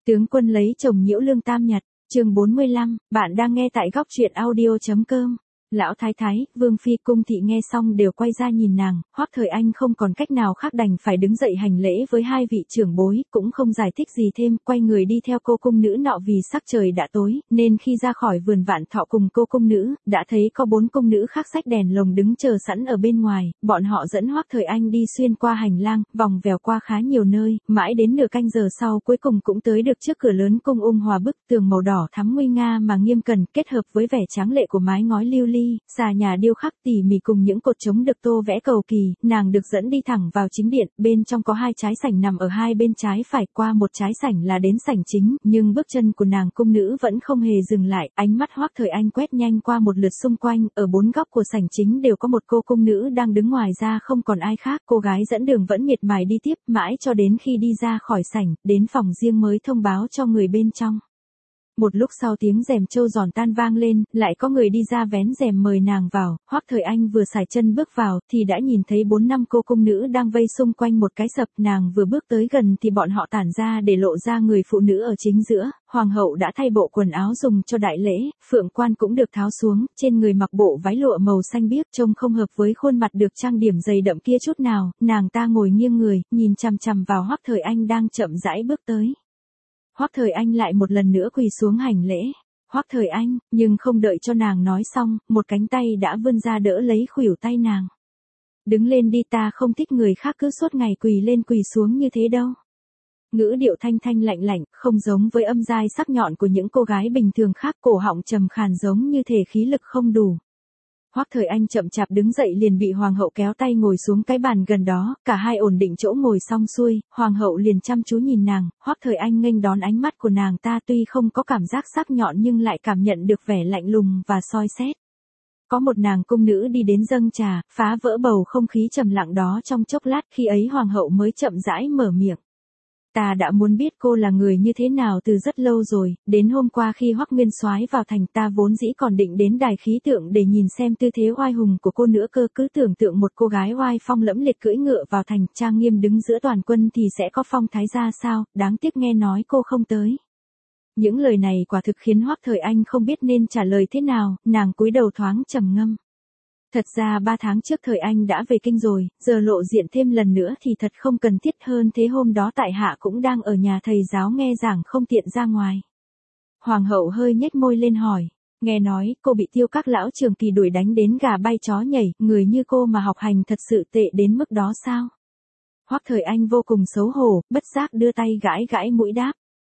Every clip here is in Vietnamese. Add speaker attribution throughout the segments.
Speaker 1: Tướng quân lấy chồng nhiễu lương tam nhật, chương 45, bạn đang nghe tại góc truyện audio.com. Lão thái thái, vương phi cung thị nghe xong đều quay ra nhìn nàng, Hoắc Thời Anh không còn cách nào khác đành phải đứng dậy hành lễ với hai vị trưởng bối, cũng không giải thích gì thêm, quay người đi theo cô cung nữ nọ vì sắc trời đã tối, nên khi ra khỏi vườn Vạn Thọ cùng cô cung nữ, đã thấy có 4 cung nữ khác xách đèn lồng đứng chờ sẵn ở bên ngoài, bọn họ dẫn Hoắc Thời Anh đi xuyên qua hành lang, vòng vèo qua khá nhiều nơi, mãi đến nửa canh giờ sau cuối cùng cũng tới được trước cửa lớn cung Hòa bức tường màu đỏ thắm nguy nga mà nghiêm cẩn, kết hợp với vẻ tráng lệ của mái ngói lưu ly, xà nhà điêu khắc tỉ mỉ cùng những cột trống được tô vẽ cầu kỳ, nàng được dẫn đi thẳng vào chính điện, bên trong có 2 trái sảnh nằm ở hai bên trái phải, qua một trái sảnh là đến sảnh chính, nhưng bước chân của nàng cung nữ vẫn không hề dừng lại, ánh mắt Hoắc Thời Anh quét nhanh qua một lượt xung quanh, ở 4 góc của sảnh chính đều có một cô cung nữ đang đứng, ngoài ra không còn ai khác, cô gái dẫn đường vẫn miệt mài đi tiếp, mãi cho đến khi đi ra khỏi sảnh, đến phòng riêng mới thông báo cho người bên trong. Một lúc sau tiếng rèm trâu giòn tan vang lên, lại có người đi ra vén rèm mời nàng vào, Hoắc Thời Anh vừa sải chân bước vào, thì đã nhìn thấy 4-5 cô cung nữ đang vây xung quanh một cái sập, nàng vừa bước tới gần thì bọn họ tản ra để lộ ra người phụ nữ ở chính giữa, hoàng hậu đã thay bộ quần áo dùng cho đại lễ, phượng quan cũng được tháo xuống, trên người mặc bộ váy lụa màu xanh biếc trông không hợp với khuôn mặt được trang điểm dày đậm kia chút nào, nàng ta ngồi nghiêng người, nhìn chằm chằm vào Hoắc Thời Anh đang chậm rãi bước tới. Hoắc Thời Anh lại một lần nữa quỳ xuống hành lễ. Hoắc Thời Anh, nhưng không đợi cho nàng nói xong, một cánh tay đã vươn ra đỡ lấy khuỷu tay nàng. Đứng lên đi, ta không thích người khác cứ suốt ngày quỳ lên quỳ xuống như thế đâu. Ngữ điệu thanh thanh lạnh lạnh, không giống với âm dai sắc nhọn của những cô gái bình thường khác, cổ họng trầm khàn giống như thể khí lực không đủ. Hoắc Thời Anh chậm chạp đứng dậy liền bị hoàng hậu kéo tay ngồi xuống cái bàn gần đó, cả hai ổn định chỗ ngồi xong xuôi, hoàng hậu liền chăm chú nhìn nàng, Hoắc Thời Anh nghênh đón ánh mắt của nàng ta, tuy không có cảm giác sắc nhọn nhưng lại cảm nhận được vẻ lạnh lùng và soi xét. Có một nàng cung nữ đi đến dâng trà, phá vỡ bầu không khí trầm lặng đó trong chốc lát, khi ấy hoàng hậu mới chậm rãi mở miệng. Ta đã muốn biết cô là người như thế nào từ rất lâu rồi, đến hôm qua khi Hoắc Nguyên Soái vào thành ta vốn dĩ còn định đến đài khí tượng để nhìn xem tư thế oai hùng của cô nữa cơ, cứ tưởng tượng một cô gái oai phong lẫm liệt cưỡi ngựa vào thành, trang nghiêm đứng giữa toàn quân thì sẽ có phong thái ra sao, đáng tiếc nghe nói cô không tới. Những lời này quả thực khiến Hoắc Thời Anh không biết nên trả lời thế nào, nàng cúi đầu thoáng trầm ngâm. Thật ra 3 tháng trước Thời Anh đã về kinh rồi, giờ lộ diện thêm lần nữa thì thật không cần thiết, hơn thế hôm đó tại hạ cũng đang ở nhà thầy giáo nghe giảng không tiện ra ngoài. Hoàng hậu hơi nhếch môi lên hỏi, nghe nói cô bị Tiêu các lão trường kỳ đuổi đánh đến gà bay chó nhảy, người như cô mà học hành thật sự tệ đến mức đó sao? Hoắc Thời Anh vô cùng xấu hổ, bất giác đưa tay gãi gãi mũi đáp.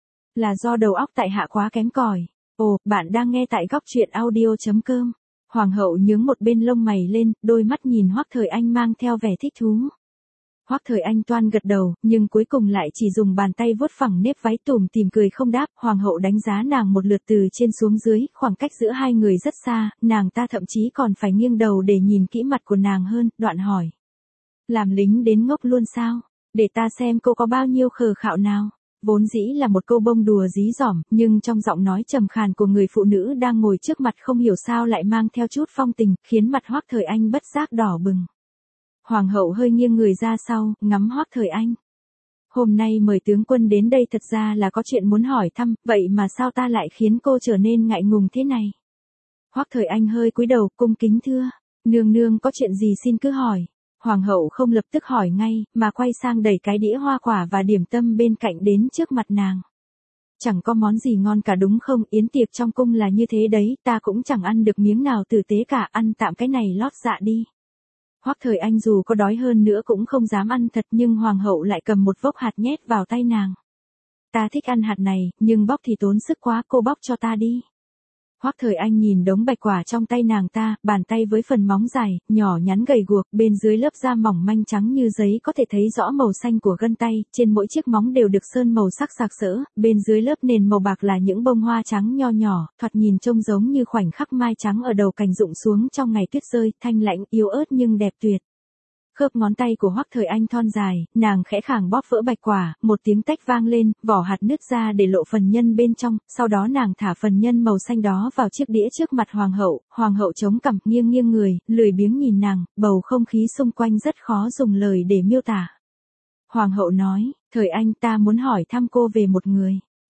Speaker 1: Là do đầu óc tại hạ quá kém cỏi. Ồ, bạn đang nghe tại góc truyện audio.com. Hoàng hậu nhướng một bên lông mày lên, đôi mắt nhìn Hoắc Thời Anh mang theo vẻ thích thú. Hoắc Thời Anh toan gật đầu, nhưng cuối cùng lại chỉ dùng bàn tay vuốt phẳng nếp váy tủm tỉm cười không đáp. Hoàng hậu đánh giá nàng một lượt từ trên xuống dưới, khoảng cách giữa hai người rất xa, nàng ta thậm chí còn phải nghiêng đầu để nhìn kỹ mặt của nàng hơn, đoạn hỏi. Làm lính đến ngốc luôn sao? Để ta xem cô có bao nhiêu khờ khạo nào. Vốn dĩ là một câu bông đùa dí dỏm, nhưng trong giọng nói trầm khàn của người phụ nữ đang ngồi trước mặt không hiểu sao lại mang theo chút phong tình, khiến mặt Hoắc Thời Anh bất giác đỏ bừng. Hoàng hậu hơi nghiêng người ra sau, ngắm Hoắc Thời Anh. Hôm nay mời tướng quân đến đây thật ra là có chuyện muốn hỏi thăm, vậy mà sao ta lại khiến cô trở nên ngại ngùng thế này? Hoắc Thời Anh hơi cúi đầu, cung kính thưa, nương nương có chuyện gì xin cứ hỏi. Hoàng hậu không lập tức hỏi ngay, mà quay sang đẩy cái đĩa hoa quả và điểm tâm bên cạnh đến trước mặt nàng. Chẳng có món gì ngon cả đúng không, yến tiệc trong cung là như thế đấy, ta cũng chẳng ăn được miếng nào tử tế cả, ăn tạm cái này lót dạ đi. Hoắc Thời Anh dù có đói hơn nữa cũng không dám ăn thật, nhưng hoàng hậu lại cầm một vốc hạt nhét vào tay nàng. Ta thích ăn hạt này, nhưng bóc thì tốn sức quá, cô bóc cho ta đi. Hoắc Thời Anh nhìn đống bạch quả trong tay nàng ta, bàn tay với phần móng dài, nhỏ nhắn gầy guộc, bên dưới lớp da mỏng manh trắng như giấy có thể thấy rõ màu xanh của gân tay, trên mỗi chiếc móng đều được sơn màu sắc sặc sỡ, bên dưới lớp nền màu bạc là những bông hoa trắng nho nhỏ, thoạt nhìn trông giống như khoảnh khắc mai trắng ở đầu cành rụng xuống trong ngày tuyết rơi, thanh lãnh, yếu ớt nhưng đẹp tuyệt. Khớp ngón tay của Hoắc Thời Anh thon dài, nàng khẽ khàng bóp vỡ bạch quả, một tiếng tách vang lên, vỏ hạt nứt ra để lộ phần nhân bên trong, sau đó nàng thả phần nhân màu xanh đó vào chiếc đĩa trước mặt hoàng hậu chống cằm nghiêng nghiêng người, lười biếng nhìn nàng, bầu không khí xung quanh rất khó dùng lời để miêu tả. Hoàng hậu nói, Thời Anh ta muốn hỏi thăm cô về một người.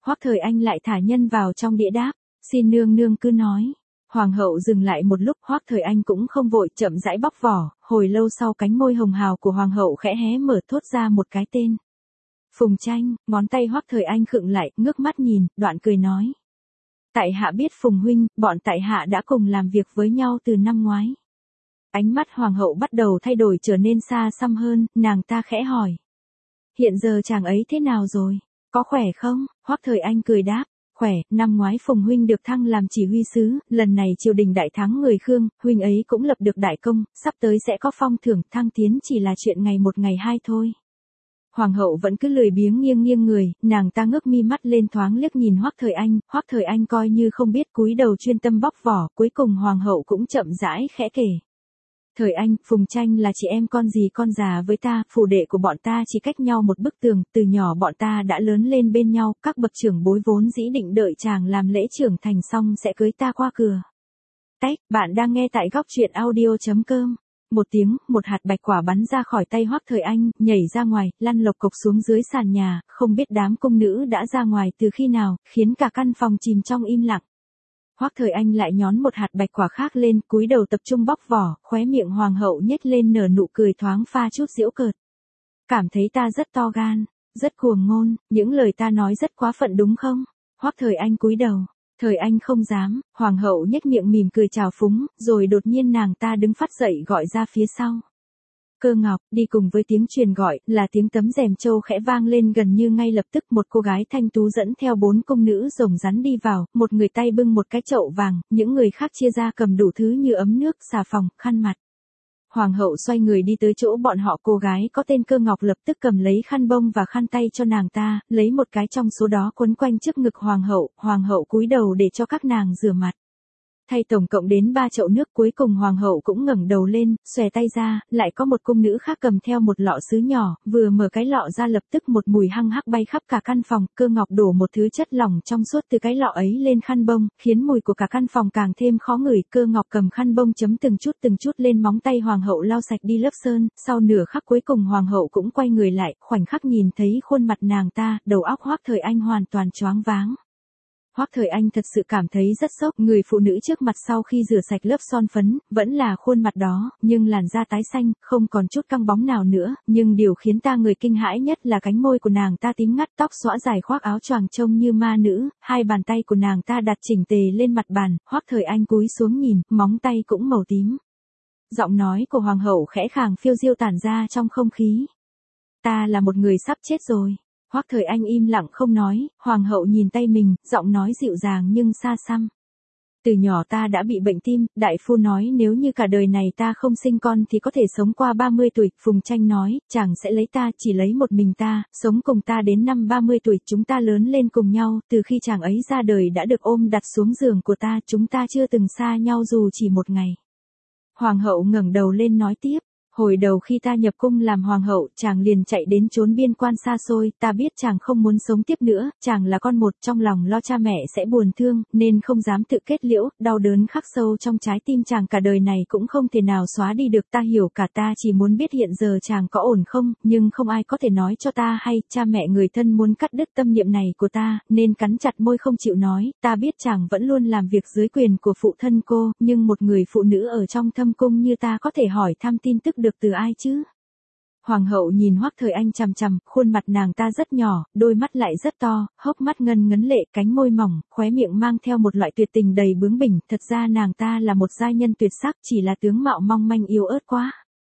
Speaker 1: Hoắc Thời Anh lại thả nhân vào trong đĩa đáp, xin nương nương cứ nói. Hoàng hậu dừng lại một lúc, Hoắc Thời Anh cũng không vội, chậm rãi bóc vỏ, hồi lâu sau cánh môi hồng hào của hoàng hậu khẽ hé mở thốt ra một cái tên. Phùng Tranh, ngón tay Hoắc Thời Anh khựng lại, ngước mắt nhìn, đoạn cười nói. Tại hạ biết Phùng huynh, bọn tại hạ đã cùng làm việc với nhau từ năm ngoái. Ánh mắt hoàng hậu bắt đầu thay đổi trở nên xa xăm hơn, nàng ta khẽ hỏi. Hiện giờ chàng ấy thế nào rồi? Có khỏe không? Hoắc Thời Anh cười đáp. Khỏe, năm ngoái Phùng huynh được thăng làm chỉ huy sứ, lần này triều đình đại thắng người Khương, huynh ấy cũng lập được đại công, sắp tới sẽ có phong thưởng, thăng tiến chỉ là chuyện ngày một ngày hai thôi. Hoàng hậu vẫn cứ lười biếng nghiêng nghiêng người, nàng ta ngước mi mắt lên thoáng liếc nhìn Hoắc Thời Anh coi như không biết cúi đầu chuyên tâm bóc vỏ, cuối cùng hoàng hậu cũng chậm rãi khẽ kể. Thời Anh, Phùng Tranh là chị em con gì con già với ta, phủ đệ của bọn ta chỉ cách nhau một bức tường, từ nhỏ bọn ta đã lớn lên bên nhau, các bậc trưởng bối vốn dĩ định đợi chàng làm lễ trưởng thành xong sẽ cưới ta qua cửa. Tách, bạn đang nghe tại góc truyện audio.com. Một tiếng, một hạt bạch quả bắn ra khỏi tay Hoắc Thời Anh, nhảy ra ngoài, lăn lộc cộc xuống dưới sàn nhà, không biết đám cung nữ đã ra ngoài từ khi nào, khiến cả căn phòng chìm trong im lặng. Hoắc Thời Anh lại nhón một hạt bạch quả khác lên, cúi đầu tập trung bóc vỏ, khóe miệng hoàng hậu nhếch lên nở nụ cười thoáng pha chút giễu cợt. Cảm thấy ta rất to gan, rất cuồng ngôn, những lời ta nói rất quá phận đúng không? Hoắc Thời Anh cúi đầu. Thời Anh không dám, hoàng hậu nhếch miệng mỉm cười chào phúng, rồi đột nhiên nàng ta đứng phát dậy gọi ra phía sau. Cơ Ngọc, đi cùng với tiếng truyền gọi, là tiếng tấm rèm châu khẽ vang lên gần như ngay lập tức một cô gái thanh tú dẫn theo 4 cung nữ rồng rắn đi vào, một người tay bưng một cái chậu vàng, những người khác chia ra cầm đủ thứ như ấm nước, xà phòng, khăn mặt. Hoàng hậu xoay người đi tới chỗ bọn họ, cô gái có tên Cơ Ngọc lập tức cầm lấy khăn bông và khăn tay cho nàng ta, lấy một cái trong số đó quấn quanh trước ngực hoàng hậu cúi đầu để cho các nàng rửa mặt. Thay tổng cộng đến 3 chậu nước, cuối cùng hoàng hậu cũng ngẩng đầu lên, xòe tay ra, lại có một cung nữ khác cầm theo một lọ sứ nhỏ, vừa mở cái lọ ra lập tức một mùi hăng hắc bay khắp cả căn phòng, Cơ Ngọc đổ một thứ chất lỏng trong suốt từ cái lọ ấy lên khăn bông, khiến mùi của cả căn phòng càng thêm khó ngửi. Cơ Ngọc cầm khăn bông chấm từng chút lên móng tay hoàng hậu lau sạch đi lớp sơn, sau nửa khắc cuối cùng hoàng hậu cũng quay người lại, khoảnh khắc nhìn thấy khuôn mặt nàng ta, đầu óc Hoắc Thời Anh hoàn toàn choáng váng. Hoắc Thời Anh thật sự cảm thấy rất sốc, người phụ nữ trước mặt sau khi rửa sạch lớp son phấn, vẫn là khuôn mặt đó, nhưng làn da tái xanh, không còn chút căng bóng nào nữa, nhưng điều khiến ta người kinh hãi nhất là cánh môi của nàng ta tím ngắt, tóc xõa dài khoác áo choàng trông như ma nữ, hai bàn tay của nàng ta đặt chỉnh tề lên mặt bàn, Hoắc Thời Anh cúi xuống nhìn, móng tay cũng màu tím. Giọng nói của hoàng hậu khẽ khàng phiêu diêu tản ra trong không khí. Ta là một người sắp chết rồi. Hoắc Thời Anh im lặng không nói, hoàng hậu nhìn tay mình, giọng nói dịu dàng nhưng xa xăm. Từ nhỏ ta đã bị bệnh tim, đại phu nói nếu như cả đời này ta không sinh con thì có thể sống qua 30 tuổi, Phùng Tranh nói, chàng sẽ lấy ta, chỉ lấy một mình ta, sống cùng ta đến năm 30 tuổi, chúng ta lớn lên cùng nhau, từ khi chàng ấy ra đời đã được ôm đặt xuống giường của ta, chúng ta chưa từng xa nhau dù chỉ một ngày. Hoàng hậu ngẩng đầu lên nói tiếp. Hồi đầu khi ta nhập cung làm hoàng hậu, chàng liền chạy đến chốn biên quan xa xôi, ta biết chàng không muốn sống tiếp nữa, chàng là con một, trong lòng lo cha mẹ sẽ buồn thương, nên không dám tự kết liễu, đau đớn khắc sâu trong trái tim chàng cả đời này cũng không thể nào xóa đi được, ta hiểu cả, ta chỉ muốn biết hiện giờ chàng có ổn không, nhưng không ai có thể nói cho ta hay, cha mẹ người thân muốn cắt đứt tâm niệm này của ta, nên cắn chặt môi không chịu nói, ta biết chàng vẫn luôn làm việc dưới quyền của phụ thân cô, nhưng một người phụ nữ ở trong thâm cung như ta có thể hỏi thăm tin tức được từ ai chứ? Hoàng hậu nhìn Hoắc Thời Anh chằm chằm, khuôn mặt nàng ta rất nhỏ, đôi mắt lại rất to, hốc mắt ngân ngấn lệ, cánh môi mỏng, khóe miệng mang theo một loại tuyệt tình đầy bướng bỉnh, thật ra nàng ta là một giai nhân tuyệt sắc, chỉ là tướng mạo mong manh yếu ớt quá.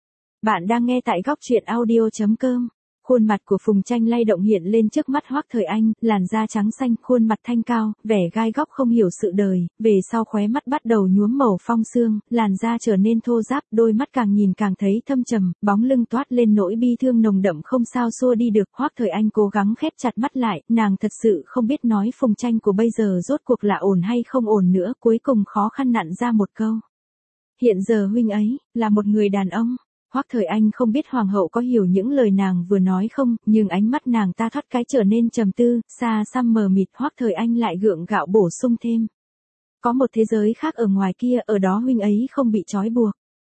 Speaker 1: Bạn đang nghe tại góc truyện audio.com. Khuôn mặt của Phùng Tranh lay động hiện lên trước mắt Hoắc Thời Anh, làn da trắng xanh, khuôn mặt thanh cao, vẻ gai góc không hiểu sự đời, về sau khóe mắt bắt đầu nhuốm màu phong sương, làn da trở nên thô ráp, đôi mắt càng nhìn càng thấy thâm trầm, bóng lưng toát lên nỗi bi thương nồng đậm không sao xua đi được. Hoắc Thời Anh cố gắng khép chặt mắt lại, nàng thật sự không biết nói Phùng Tranh của bây giờ rốt cuộc là ổn hay không ổn nữa, cuối cùng khó khăn nặn ra một câu. Hiện giờ huynh ấy, là một người đàn ông. Hoắc Thời Anh không biết hoàng hậu có hiểu những lời nàng vừa nói không, nhưng ánh mắt nàng ta thoát cái trở nên trầm tư, xa xăm mờ mịt. Hoắc Thời Anh lại gượng gạo bổ sung thêm. Có một thế giới khác ở ngoài kia, ở đó huynh ấy không bị trói buộc.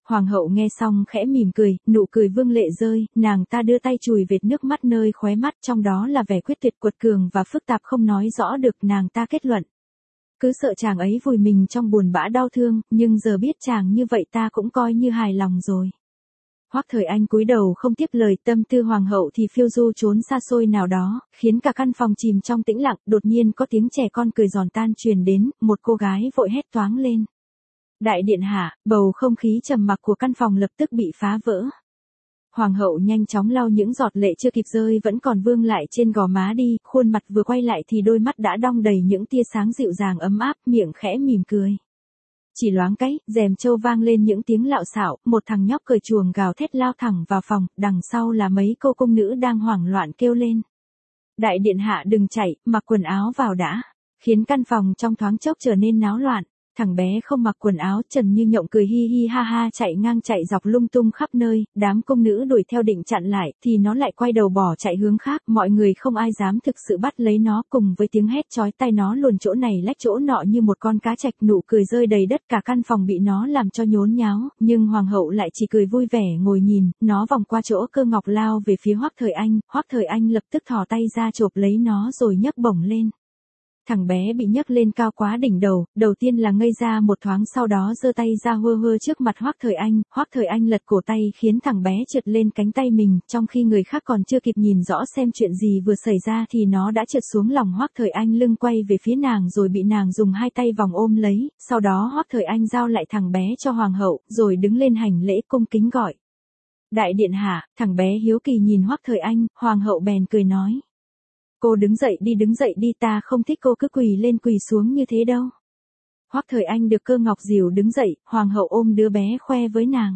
Speaker 1: Hoàng hậu nghe xong khẽ mỉm cười, nụ cười vương lệ rơi, nàng ta đưa tay chùi vệt nước mắt nơi khóe mắt, trong đó là vẻ quyết tuyệt quật cường và phức tạp không nói rõ được. Nàng ta kết luận. Cứ sợ chàng ấy vùi mình trong buồn bã đau thương, nhưng giờ biết chàng như vậy ta cũng coi như hài lòng rồi. Hoắc Thời Anh cúi đầu không tiếp lời, tâm tư hoàng hậu thì phiêu du trốn xa xôi nào đó, khiến cả căn phòng chìm trong tĩnh lặng. Đột nhiên có tiếng trẻ con cười giòn tan truyền đến, một cô gái vội hét toáng lên. Đại điện hạ, bầu không khí trầm mặc của căn phòng lập tức bị phá vỡ. Hoàng hậu nhanh chóng lau những giọt lệ chưa kịp rơi vẫn còn vương lại trên gò má đi, khuôn mặt vừa quay lại thì đôi mắt đã đong đầy những tia sáng dịu dàng ấm áp, miệng khẽ mỉm cười. Chỉ loáng cái, rèm trâu vang lên những tiếng lạo xạo, một thằng nhóc cởi chuồng gào thét lao thẳng vào phòng, đằng sau là mấy cô cung nữ đang hoảng loạn kêu lên. Đại điện hạ đừng chạy, mặc quần áo vào đã, khiến căn phòng trong thoáng chốc trở nên náo loạn. Thằng bé không mặc quần áo, Trần Như Nhộng cười hi hi ha ha chạy ngang chạy dọc lung tung khắp nơi, đám cung nữ đuổi theo định chặn lại, thì nó lại quay đầu bỏ chạy hướng khác, mọi người không ai dám thực sự bắt lấy nó, cùng với tiếng hét chói tai nó luồn chỗ này lách chỗ nọ như một con cá trạch, nụ cười rơi đầy đất, cả căn phòng bị nó làm cho nhốn nháo, nhưng hoàng hậu lại chỉ cười vui vẻ ngồi nhìn. Nó vòng qua chỗ Cơ Ngọc lao về phía Hoắc Thời Anh lập tức thò tay ra chộp lấy nó rồi nhấc bổng lên. Thằng bé bị nhấc lên cao quá đỉnh đầu tiên là ngây ra một thoáng, sau đó giơ tay ra hơ hơ trước mặt Hoắc Thời Anh lật cổ tay khiến thằng bé trượt lên cánh tay mình, trong khi người khác còn chưa kịp nhìn rõ xem chuyện gì vừa xảy ra thì nó đã trượt xuống lòng Hoắc Thời Anh, lưng quay về phía nàng rồi bị nàng dùng hai tay vòng ôm lấy, sau đó Hoắc Thời Anh giao lại thằng bé cho hoàng hậu, rồi đứng lên hành lễ cung kính gọi. Đại điện hạ, thằng bé hiếu kỳ nhìn Hoắc Thời Anh, hoàng hậu bèn cười nói. Cô đứng dậy đi, ta không thích cô cứ quỳ lên quỳ xuống như thế đâu. Hoắc Thời Anh được Cơ Ngọc dìu đứng dậy, hoàng hậu ôm đứa bé khoe với nàng.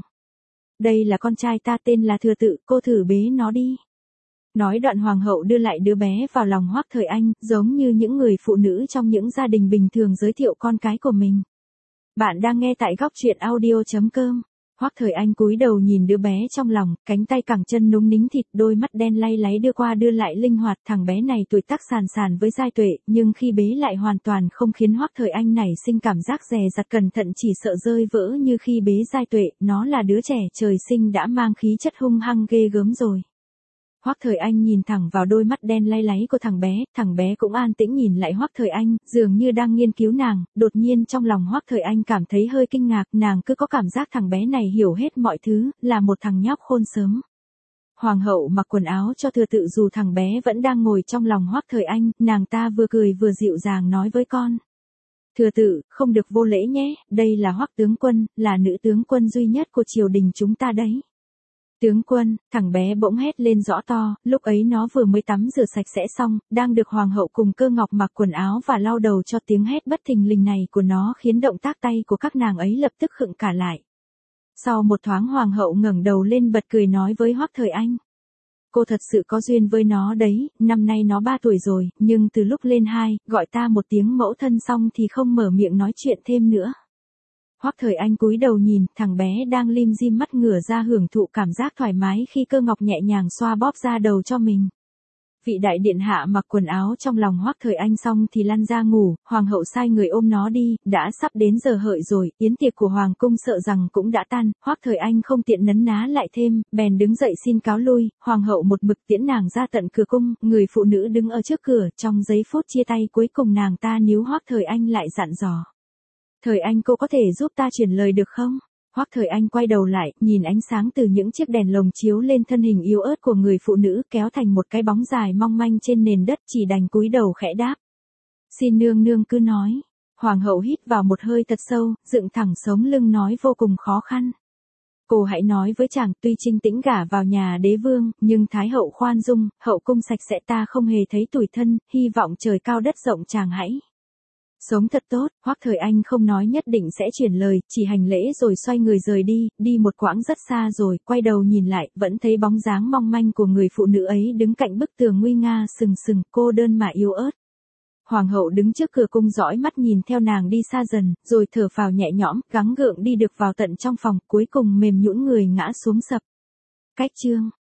Speaker 1: Đây là con trai ta, tên là Thừa Tự, cô thử bế nó đi. Nói đoạn hoàng hậu đưa lại đứa bé vào lòng Hoắc Thời Anh, giống như những người phụ nữ trong những gia đình bình thường giới thiệu con cái của mình. Bạn đang nghe tại Góc Truyện Audio.com. Hoắc Thời Anh cúi đầu nhìn đứa bé trong lòng, cánh tay cẳng chân núng nính thịt, đôi mắt đen lay láy đưa qua đưa lại linh hoạt. Thằng bé này tuổi tác sàn sàn với Giai Tuệ, nhưng khi bế lại hoàn toàn không khiến Hoắc Thời Anh nảy sinh cảm giác dè dặt cẩn thận, chỉ sợ rơi vỡ như khi bế Giai Tuệ. Nó là đứa trẻ trời sinh đã mang khí chất hung hăng ghê gớm rồi. Hoắc Thời Anh nhìn thẳng vào đôi mắt đen lay láy của thằng bé cũng an tĩnh nhìn lại Hoắc Thời Anh, dường như đang nghiên cứu nàng. Đột nhiên trong lòng Hoắc Thời Anh cảm thấy hơi kinh ngạc, nàng cứ có cảm giác thằng bé này hiểu hết mọi thứ, là một thằng nhóc khôn sớm. Hoàng hậu mặc quần áo cho Thừa Tự dù thằng bé vẫn đang ngồi trong lòng Hoắc Thời Anh, nàng ta vừa cười vừa dịu dàng nói với con. Thừa Tự, không được vô lễ nhé, đây là Hoắc tướng quân, là nữ tướng quân duy nhất của triều đình chúng ta đấy. Tướng quân, thằng bé bỗng hét lên rõ to, lúc ấy nó vừa mới tắm rửa sạch sẽ xong, đang được hoàng hậu cùng Cơ Ngọc mặc quần áo và lau đầu cho. Tiếng hét bất thình lình này của nó khiến động tác tay của các nàng ấy lập tức khựng cả lại. Sau một thoáng hoàng hậu ngẩng đầu lên bật cười nói với Hoắc Thời Anh. Cô thật sự có duyên với nó đấy, năm nay nó 3 tuổi rồi, nhưng từ lúc lên 2, gọi ta một tiếng mẫu thân xong thì không mở miệng nói chuyện thêm nữa. Hoắc Thời Anh cúi đầu nhìn, thằng bé đang lim dim mắt ngửa ra hưởng thụ cảm giác thoải mái khi Cơ Ngọc nhẹ nhàng xoa bóp da đầu cho mình. Vị đại điện hạ mặc quần áo trong lòng Hoắc Thời Anh xong thì lăn ra ngủ, hoàng hậu sai người ôm nó đi, đã sắp đến giờ hợi rồi, yến tiệc của hoàng cung sợ rằng cũng đã tan. Hoắc Thời Anh không tiện nấn ná lại thêm, bèn đứng dậy xin cáo lui. Hoàng hậu một mực tiễn nàng ra tận cửa cung, người phụ nữ đứng ở trước cửa, trong giây phút chia tay cuối cùng nàng ta níu Hoắc Thời Anh lại dặn dò. Thời Anh, cô có thể giúp ta truyền lời được không? Hoắc Thời Anh quay đầu lại, nhìn ánh sáng từ những chiếc đèn lồng chiếu lên thân hình yếu ớt của người phụ nữ kéo thành một cái bóng dài mong manh trên nền đất, chỉ đành cúi đầu khẽ đáp. Xin nương nương cứ nói. Hoàng hậu hít vào một hơi thật sâu, dựng thẳng sống lưng nói vô cùng khó khăn. Cô hãy nói với chàng, tuy Trinh Tĩnh gả vào nhà đế vương, nhưng Thái hậu khoan dung, hậu cung sạch sẽ, ta không hề thấy tủi thân, hy vọng trời cao đất rộng chàng hãy sống thật tốt. Hoắc Thời Anh không nói nhất định sẽ truyền lời, chỉ hành lễ rồi xoay người rời đi, đi một quãng rất xa rồi, quay đầu nhìn lại, vẫn thấy bóng dáng mong manh của người phụ nữ ấy đứng cạnh bức tường nguy nga sừng sừng, cô đơn mà yếu ớt. Hoàng hậu đứng trước cửa cung dõi mắt nhìn theo nàng đi xa dần, rồi thở phào nhẹ nhõm, gắng gượng đi được vào tận trong phòng, cuối cùng mềm nhũn người ngã xuống sập. Cách chương